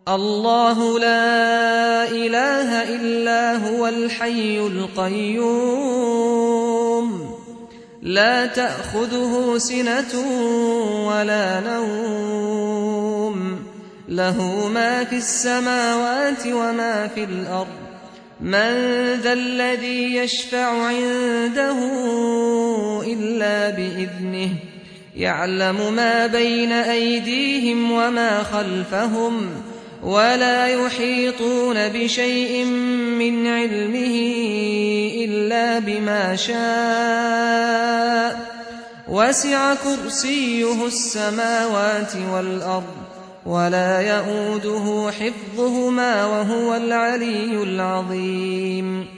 الله لا إله إلا هو الحي القيوم لا تأخذه سنة ولا نوم له ما في السماوات وما في الأرض من ذا الذي يشفع عنده إلا بإذنه يعلم ما بين أيديهم وما خلفهم ولا يحيطون بشيء من علمه إلا بما شاء وسع كرسيه السماوات والأرض ولا يئوده حفظهما وهو العلي العظيم